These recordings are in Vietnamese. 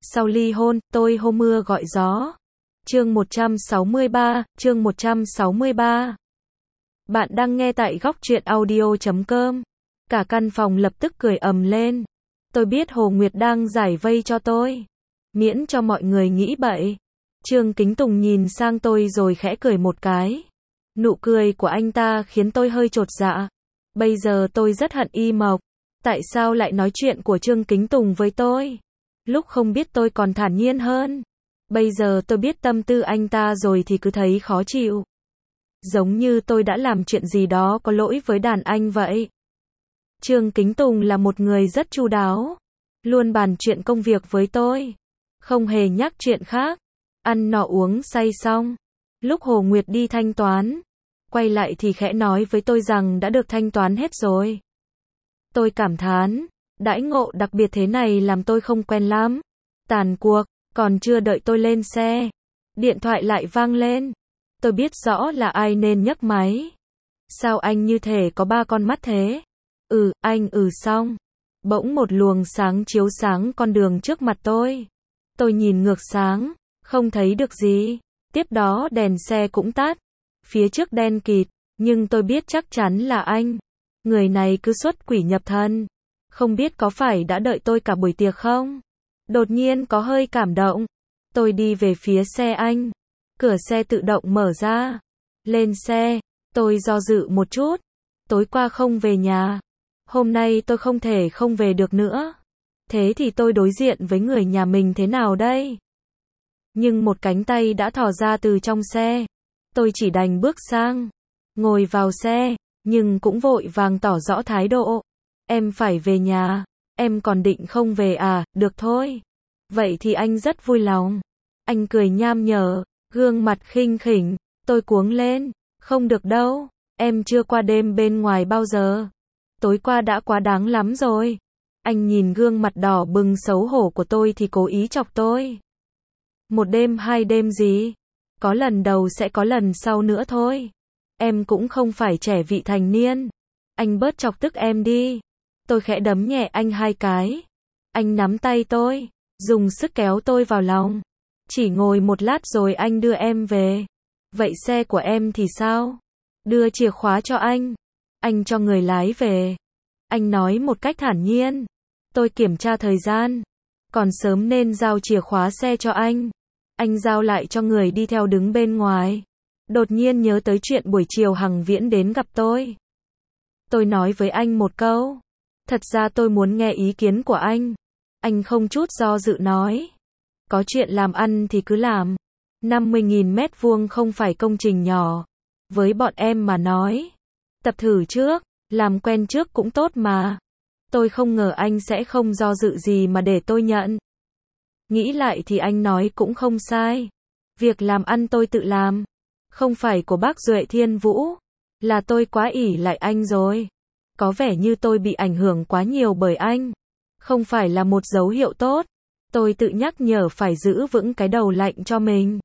Sau ly hôn, tôi hô mưa gọi gió. Chương 163. Bạn đang nghe tại góc truyện audio.com. Cả căn phòng lập tức cười ầm lên. Tôi biết Hồ Nguyệt đang giải vây cho tôi, miễn cho mọi người nghĩ bậy. Trương Kính Tùng nhìn sang tôi rồi khẽ cười một cái. Nụ cười của anh ta khiến tôi hơi chột dạ. Bây giờ tôi rất hận Y Mộc. Tại sao lại nói chuyện của Trương Kính Tùng với tôi? Lúc không biết tôi còn thản nhiên hơn. Bây giờ tôi biết tâm tư anh ta rồi thì cứ thấy khó chịu. Giống như tôi đã làm chuyện gì đó có lỗi với đàn anh vậy. Trương Kính Tùng là một người rất chu đáo. Luôn bàn chuyện công việc với tôi. Không hề nhắc chuyện khác. Ăn nọ uống say xong. Lúc Hồ Nguyệt đi thanh toán, quay lại thì khẽ nói với tôi rằng đã được thanh toán hết rồi. Tôi cảm thán, đãi ngộ đặc biệt thế này làm tôi không quen lắm. Tàn cuộc, còn chưa đợi tôi lên xe, điện thoại lại vang lên. Tôi biết rõ là ai nên nhấc máy. Sao anh như thể có ba con mắt thế? Anh xong. Bỗng một luồng sáng chiếu sáng con đường trước mặt tôi. Tôi nhìn ngược sáng, không thấy được gì. Tiếp đó đèn xe cũng tắt. Phía trước đen kịt, nhưng tôi biết chắc chắn là anh. Người này cứ xuất quỷ nhập thần. Không biết có phải đã đợi tôi cả buổi tiệc không? Đột nhiên có hơi cảm động. Tôi đi về phía xe anh. Cửa xe tự động mở ra. Lên xe, tôi do dự một chút. Tối qua không về nhà. Hôm nay tôi không thể không về được nữa. Thế thì tôi đối diện với người nhà mình thế nào đây? Nhưng một cánh tay đã thò ra từ trong xe. Tôi chỉ đành bước sang, ngồi vào xe, nhưng cũng vội vàng tỏ rõ thái độ. Em phải về nhà, em còn định không về à, được thôi. Vậy thì anh rất vui lòng. Anh cười nham nhở, gương mặt khinh khỉnh. Tôi cuống lên, không được đâu, em chưa qua đêm bên ngoài bao giờ. Tối qua đã quá đáng lắm rồi. Anh nhìn gương mặt đỏ bừng xấu hổ của tôi thì cố ý chọc tôi. Một đêm hai đêm gì? Có lần đầu sẽ có lần sau nữa thôi. Em cũng không phải trẻ vị thành niên. Anh bớt chọc tức em đi. Tôi khẽ đấm nhẹ anh hai cái. Anh nắm tay tôi, dùng sức kéo tôi vào lòng. Chỉ ngồi một lát rồi anh đưa em về. Vậy xe của em thì sao? Đưa chìa khóa cho anh. Anh cho người lái về. Anh nói một cách thản nhiên. Tôi kiểm tra thời gian. Còn sớm nên giao chìa khóa xe cho anh. Anh giao lại cho người đi theo đứng bên ngoài. Đột nhiên nhớ tới chuyện buổi chiều Hằng Viễn đến gặp tôi. Tôi nói với anh một câu. Thật ra tôi muốn nghe ý kiến của anh. Anh không chút do dự nói. Có chuyện làm ăn thì cứ làm. 50.000 mét vuông không phải công trình nhỏ. Với bọn em mà nói. Tập thử trước, làm quen trước cũng tốt mà. Tôi không ngờ anh sẽ không do dự gì mà để tôi nhận. Nghĩ lại thì anh nói cũng không sai. Việc làm ăn tôi tự làm. Không phải của bác Duệ Thiên Vũ. Là tôi quá ỷ lại anh rồi. Có vẻ như tôi bị ảnh hưởng quá nhiều bởi anh. Không phải là một dấu hiệu tốt. Tôi tự nhắc nhở phải giữ vững cái đầu lạnh cho mình.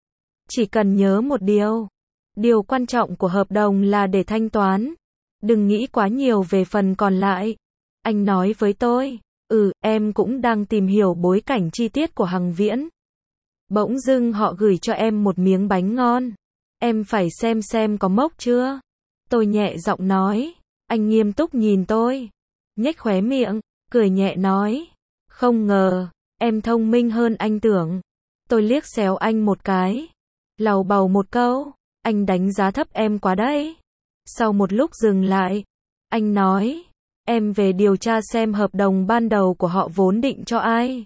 Chỉ cần nhớ một điều. Điều quan trọng của hợp đồng là để thanh toán. Đừng nghĩ quá nhiều về phần còn lại. Anh nói với tôi. Em cũng đang tìm hiểu bối cảnh chi tiết của Hằng Viễn. Bỗng dưng họ gửi cho em một miếng bánh ngon. Em phải xem có mốc chưa. Tôi nhẹ giọng nói. Anh nghiêm túc nhìn tôi. Nhếch khóe miệng, cười nhẹ nói. Không ngờ, em thông minh hơn anh tưởng. Tôi liếc xéo anh một cái. Lầu bầu một câu. Anh đánh giá thấp em quá đấy. Sau một lúc dừng lại, anh nói. Em về điều tra xem hợp đồng ban đầu của họ vốn định cho ai.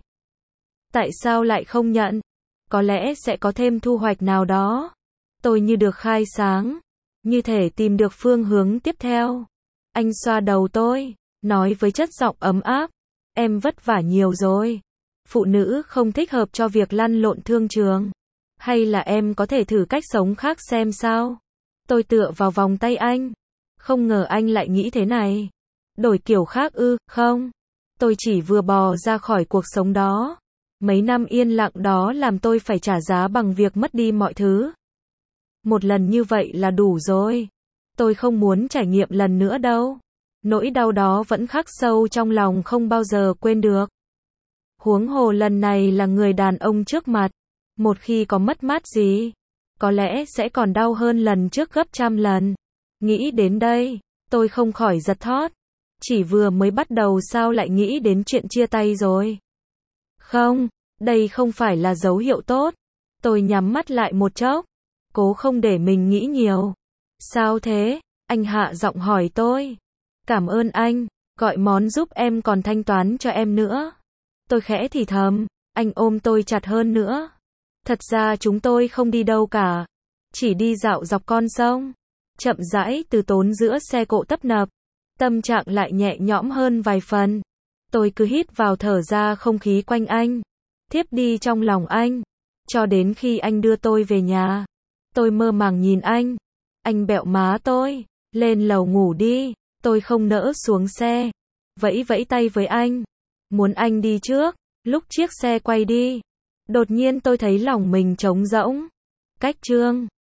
Tại sao lại không nhận? Có lẽ sẽ có thêm thu hoạch nào đó. Tôi như được khai sáng. Như thể tìm được phương hướng tiếp theo. Anh xoa đầu tôi, nói với chất giọng ấm áp. Em vất vả nhiều rồi. Phụ nữ không thích hợp cho việc lăn lộn thương trường. Hay là em có thể thử cách sống khác xem sao? Tôi tựa vào vòng tay anh. Không ngờ anh lại nghĩ thế này. Đổi kiểu khác không? Tôi chỉ vừa bò ra khỏi cuộc sống đó. Mấy năm yên lặng đó làm tôi phải trả giá bằng việc mất đi mọi thứ. Một lần như vậy là đủ rồi. Tôi không muốn trải nghiệm lần nữa đâu. Nỗi đau đó vẫn khắc sâu trong lòng không bao giờ quên được. Huống hồ lần này là người đàn ông trước mặt. Một khi có mất mát gì, có lẽ sẽ còn đau hơn lần trước gấp trăm lần. Nghĩ đến đây, tôi không khỏi giật thót. Chỉ vừa mới bắt đầu sao lại nghĩ đến chuyện chia tay rồi? Không, đây không phải là dấu hiệu tốt. Tôi nhắm mắt lại một chốc, cố không để mình nghĩ nhiều. Sao thế? Anh hạ giọng hỏi tôi. Cảm ơn anh, gọi món giúp em còn thanh toán cho em nữa. Tôi khẽ thì thầm, anh ôm tôi chặt hơn nữa. Thật ra chúng tôi không đi đâu cả, chỉ đi dạo dọc con sông, chậm rãi từ tốn giữa xe cộ tấp nập. Tâm trạng lại nhẹ nhõm hơn vài phần. Tôi cứ hít vào thở ra không khí quanh anh, thiếp đi trong lòng anh, cho đến khi anh đưa tôi về nhà. Tôi mơ màng nhìn anh bẹo má tôi, lên lầu ngủ đi. Tôi không nỡ xuống xe, vẫy vẫy tay với anh, muốn anh đi trước. Lúc chiếc xe quay đi, đột nhiên tôi thấy lòng mình trống rỗng. Cách chương